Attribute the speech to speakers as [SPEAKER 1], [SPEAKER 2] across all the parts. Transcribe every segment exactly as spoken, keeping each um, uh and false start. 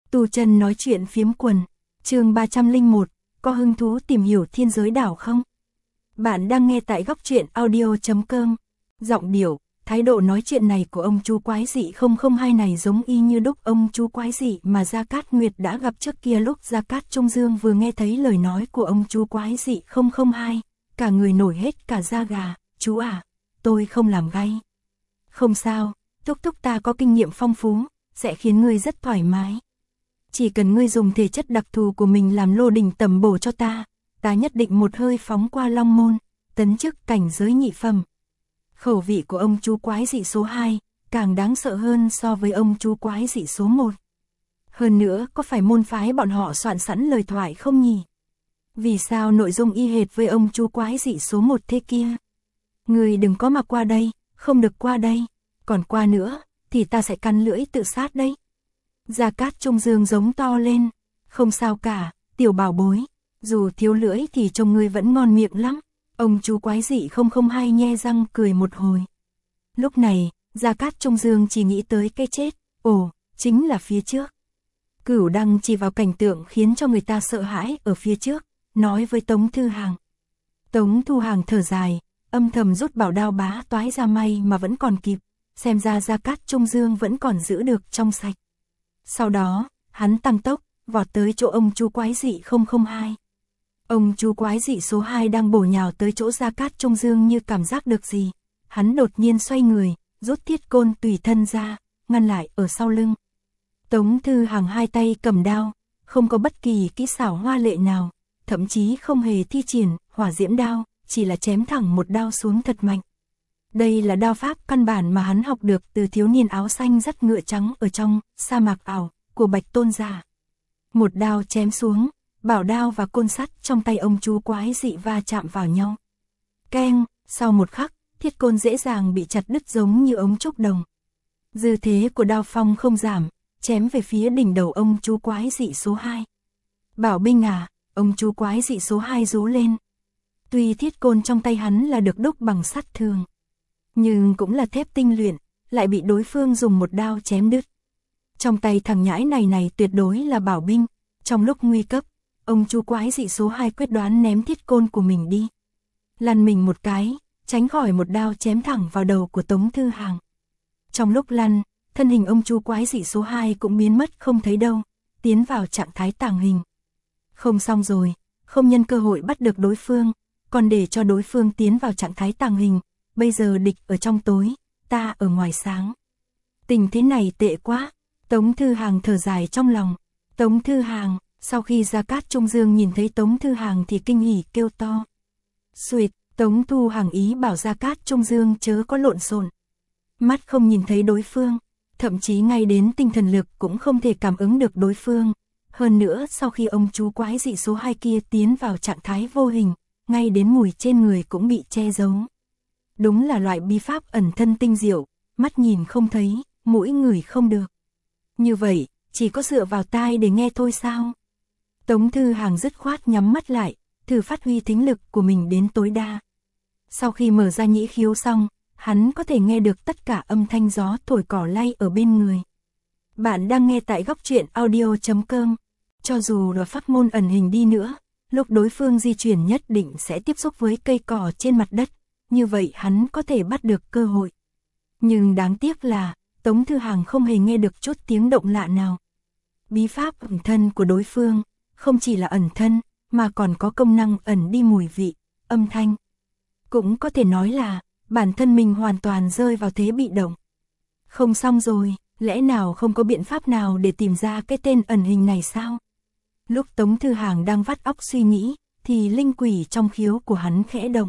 [SPEAKER 1] Tu chân nói chuyện phiếm quần, chương ba trăm lẻ một, có hứng thú tìm hiểu thiên giới đảo không? Bạn đang nghe tại góc truyện audio chấm com. Giọng điệu, thái độ nói chuyện này của ông chú quái dị không không hai này giống y như đúc ông chú quái dị mà Gia Cát Nguyệt đã gặp trước kia lúc Gia Cát Trung Dương vừa nghe thấy lời nói của ông chú quái dị không không hai, cả người nổi hết cả da gà. Chú à, tôi không làm gay. Không sao, Thúc Thúc ta có kinh nghiệm phong phú, sẽ khiến ngươi rất thoải mái. Chỉ cần ngươi dùng thể chất đặc thù của mình làm lô đỉnh tầm bổ cho ta, ta nhất định một hơi phóng qua long môn, tấn chức cảnh giới nhị phẩm. Khẩu vị của ông chú quái dị số hai, càng đáng sợ hơn so với ông chú quái dị số một. Hơn nữa, có phải môn phái bọn họ soạn sẵn lời thoại không nhỉ? Vì sao nội dung y hệt với ông chú quái dị số một thế kia? Ngươi đừng có mà qua đây, không được qua đây, còn qua nữa, thì ta sẽ cắn lưỡi tự sát đấy. Gia Cát Trung Dương giống to lên, không sao cả, tiểu bảo bối, dù thiếu lưỡi thì trông ngươi vẫn ngon miệng lắm. Ông chú quái dị không không hai nhe răng cười một hồi. Lúc này, Gia Cát Trung Dương chỉ nghĩ tới cái chết, ồ, chính là phía trước. Cửu Đăng chỉ vào cảnh tượng khiến cho người ta sợ hãi ở phía trước, nói với Tống Thư Hàng. Tống Thu Hàng thở dài, âm thầm rút bảo đao bá toái ra may mà vẫn còn kịp, xem ra Gia Cát Trung Dương vẫn còn giữ được trong sạch. Sau đó, hắn tăng tốc, vọt tới chỗ ông chú quái dị không không hai. Ông chú quái dị số hai đang bổ nhào tới chỗ Gia Cát Trung Dương như cảm giác được gì. Hắn đột nhiên xoay người, rút thiết côn tùy thân ra, ngăn lại ở sau lưng. Tống Thư Hàng hai tay cầm đao, không có bất kỳ kỹ xảo hoa lệ nào, thậm chí không hề thi triển hỏa diễm đao, chỉ là chém thẳng một đao xuống thật mạnh. Đây là đao pháp căn bản mà hắn học được từ thiếu niên áo xanh dắt ngựa trắng ở trong sa mạc ảo của Bạch Tôn giả. Một đao chém xuống, bảo đao và côn sắt trong tay ông chú quái dị va chạm vào nhau. Keng, sau một khắc, thiết côn dễ dàng bị chặt đứt giống như ống trúc đồng. Dư thế của đao phong không giảm, chém về phía đỉnh đầu ông chú quái dị số hai. Bảo binh à, ông chú quái dị số hai rú lên. Tuy thiết côn trong tay hắn là được đúc bằng sắt thường, nhưng cũng là thép tinh luyện, lại bị đối phương dùng một đao chém đứt. Trong tay thằng nhãi này này tuyệt đối là bảo binh, trong lúc nguy cấp, ông chú quái dị số hai quyết đoán ném thiết côn của mình đi. Lăn mình một cái, tránh khỏi một đao chém thẳng vào đầu của Tống Thư Hàng. Trong lúc lăn, thân hình ông chú quái dị số hai cũng biến mất không thấy đâu, tiến vào trạng thái tàng hình. Không xong rồi, không nhân cơ hội bắt được đối phương, còn để cho đối phương tiến vào trạng thái tàng hình. Bây giờ địch ở trong tối, ta ở ngoài sáng. Tình thế này tệ quá. Tống Thư Hàng thở dài trong lòng. Tống Thư Hàng, sau khi Gia Cát Trung Dương nhìn thấy Tống Thư Hàng thì kinh hỉ kêu to. Xuyệt, Tống Thu Hàng ý bảo Gia Cát Trung Dương chớ có lộn xộn. Mắt không nhìn thấy đối phương, thậm chí ngay đến tinh thần lực cũng không thể cảm ứng được đối phương. Hơn nữa sau khi ông chú quái dị số hai kia tiến vào trạng thái vô hình, ngay đến mùi trên người cũng bị che giấu. Đúng là loại bí pháp ẩn thân tinh diệu, mắt nhìn không thấy, mũi ngửi không được. Như vậy, chỉ có dựa vào tai để nghe thôi sao? Tống Thư Hàng dứt khoát nhắm mắt lại, thử phát huy thính lực của mình đến tối đa. Sau khi mở ra nhĩ khiếu xong, hắn có thể nghe được tất cả âm thanh gió thổi cỏ lay ở bên người. Bạn đang nghe tại góc truyện audio chấm com. Cho dù là pháp môn ẩn hình đi nữa, lúc đối phương di chuyển nhất định sẽ tiếp xúc với cây cỏ trên mặt đất. Như vậy hắn có thể bắt được cơ hội. Nhưng đáng tiếc là, Tống Thư Hàng không hề nghe được chút tiếng động lạ nào. Bí pháp ẩn thân của đối phương, không chỉ là ẩn thân, mà còn có công năng ẩn đi mùi vị, âm thanh. Cũng có thể nói là, bản thân mình hoàn toàn rơi vào thế bị động. Không xong rồi, lẽ nào không có biện pháp nào để tìm ra cái tên ẩn hình này sao? Lúc Tống Thư Hàng đang vắt óc suy nghĩ, thì linh quỷ trong khiếu của hắn khẽ động.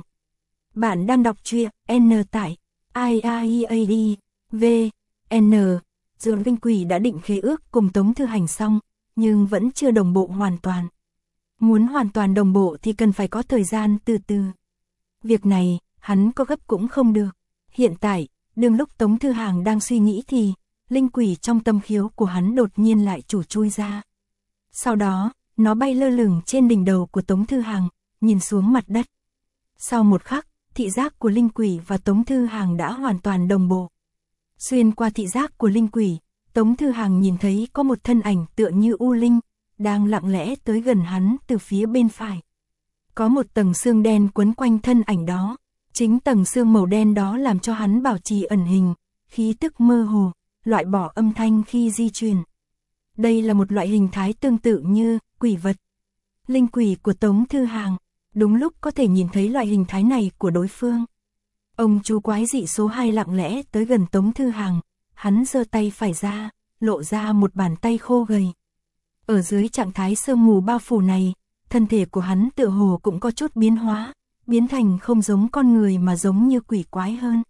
[SPEAKER 1] Bạn đang đọc truyện N tại i a i a d v n. Dường linh quỷ đã định khế ước cùng Tống Thư Hành xong, nhưng vẫn chưa đồng bộ hoàn toàn. Muốn hoàn toàn đồng bộ thì cần phải có thời gian từ từ. Việc này, hắn có gấp cũng không được. Hiện tại, đương lúc Tống Thư Hàng đang suy nghĩ thì, linh quỷ trong tâm khiếu của hắn đột nhiên lại chủ chui ra. Sau đó, nó bay lơ lửng trên đỉnh đầu của Tống Thư Hàng, nhìn xuống mặt đất. Sau một khắc, thị giác của linh quỷ và Tống Thư Hàng đã hoàn toàn đồng bộ. Xuyên qua thị giác của linh quỷ, Tống Thư Hàng nhìn thấy có một thân ảnh tựa như u linh, đang lặng lẽ tới gần hắn từ phía bên phải. Có một tầng xương đen quấn quanh thân ảnh đó, chính tầng xương màu đen đó làm cho hắn bảo trì ẩn hình, khí tức mơ hồ, loại bỏ âm thanh khi di chuyển. Đây là một loại hình thái tương tự như quỷ vật. Linh quỷ của Tống Thư Hàng, đúng lúc có thể nhìn thấy loại hình thái này của đối phương. Ông chú quái dị số hai lặng lẽ tới gần Tống Thư Hàng, hắn giơ tay phải ra, lộ ra một bàn tay khô gầy. Ở dưới trạng thái sương mù bao phủ này, thân thể của hắn tựa hồ cũng có chút biến hóa, biến thành không giống con người mà giống như quỷ quái hơn.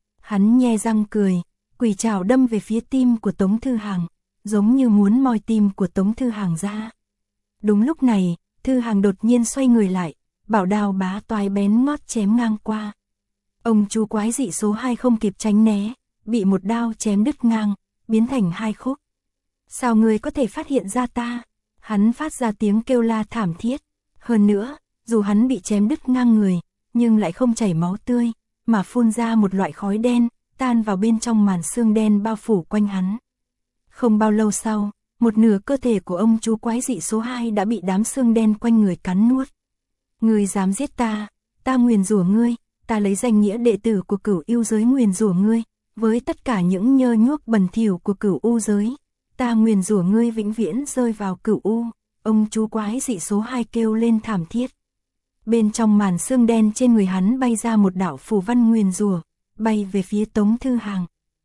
[SPEAKER 1] Hắn nhe răng cười, quỷ trảo đâm về phía tim của Tống Thư Hàng, giống như muốn moi tim của Tống Thư Hàng ra. Đúng lúc này, Thư Hàng đột nhiên xoay người lại, bảo đao bá toái bén ngót chém ngang qua. Ông chú quái dị số hai không kịp tránh né, bị một đao chém đứt ngang, biến thành hai khúc. Sao ngươi có thể phát hiện ra ta? Hắn phát ra tiếng kêu la thảm thiết. Hơn nữa, dù hắn bị chém đứt ngang người, nhưng lại không chảy máu tươi, mà phun ra một loại khói đen, tan vào bên trong màn xương đen bao phủ quanh hắn. Không bao lâu sau, một nửa cơ thể của ông chú quái dị số hai đã bị đám xương đen quanh người cắn nuốt. Ngươi dám giết ta, ta nguyền rủa ngươi, ta lấy danh nghĩa đệ tử của Cửu U giới nguyền rủa ngươi, với tất cả những nhơ nhuốc bẩn thỉu của Cửu U giới, ta nguyền rủa ngươi vĩnh viễn rơi vào Cửu U. Ông chú quái dị số hai kêu lên thảm thiết. Bên trong màn xương đen trên người hắn bay ra một đạo phù văn nguyền rủa, bay về phía Tống Thư Hàng.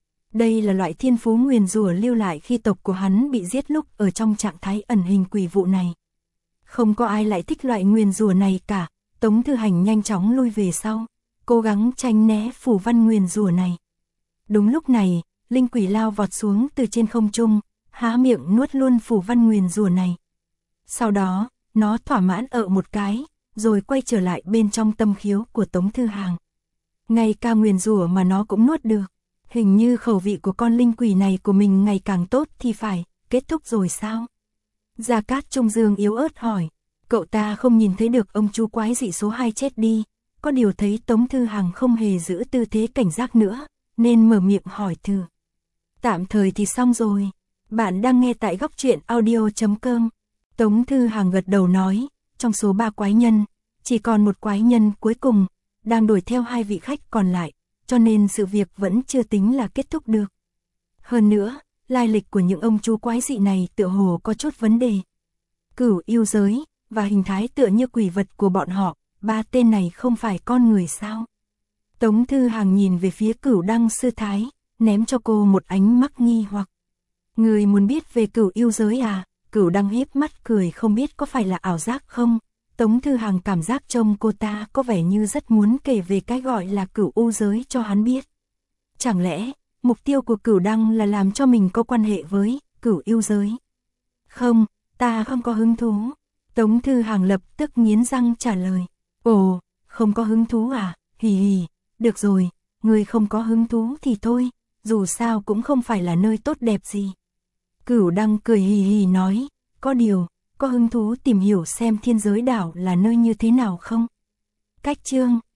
[SPEAKER 1] Đây là loại thiên phú nguyền rủa lưu lại khi tộc của hắn bị giết lúc ở trong trạng thái ẩn hình quỷ vụ này. Không có ai lại thích loại nguyền rủa này cả. Tống Thư Hành nhanh chóng lui về sau, cố gắng tránh né phù văn nguyền rủa này. Đúng lúc này, linh quỷ lao vọt xuống từ trên không trung, há miệng nuốt luôn phù văn nguyền rủa này. Sau đó, nó thỏa mãn ợ một cái, rồi quay trở lại bên trong tâm khiếu của Tống Thư Hàng. Ngay cả nguyền rủa mà nó cũng nuốt được. Hình như khẩu vị của con linh quỷ này của mình ngày càng tốt thì phải, kết thúc rồi sao? Gia Cát Trung Dương yếu ớt hỏi, cậu ta không nhìn thấy được ông chú quái dị số hai chết đi, có điều thấy Tống Thư Hàng không hề giữ tư thế cảnh giác nữa, nên mở miệng hỏi thử. Tạm thời thì xong rồi, bạn đang nghe tại góc truyện audio chấm com. Tống Thư Hàng gật đầu nói, trong số ba quái nhân, chỉ còn một quái nhân cuối cùng, đang đuổi theo hai vị khách còn lại, cho nên sự việc vẫn chưa tính là kết thúc được. Hơn nữa, lai lịch của những ông chú quái dị này tựa hồ có chút vấn đề. Cửu U giới, và hình thái tựa như quỷ vật của bọn họ, ba tên này không phải con người sao? Tống Thư Hàng nhìn về phía Cửu Đăng sư thái, ném cho cô một ánh mắt nghi hoặc. Người muốn biết về Cửu U giới à? Cửu Đăng híp mắt cười không biết có phải là ảo giác không? Tống Thư Hàng cảm giác trông cô ta có vẻ như rất muốn kể về cái gọi là Cửu U giới cho hắn biết. Chẳng lẽ, mục tiêu của Cửu Đăng là làm cho mình có quan hệ với Cửu U giới? Không, ta không có hứng thú. Tống Thư Hàng lập tức nghiến răng trả lời. Ồ, không có hứng thú à? Hì hì, được rồi, người không có hứng thú thì thôi, dù sao cũng không phải là nơi tốt đẹp gì. Cửu Đăng cười hì hì nói, có điều, có hứng thú tìm hiểu xem thiên giới đảo là nơi như thế nào không? Cách chương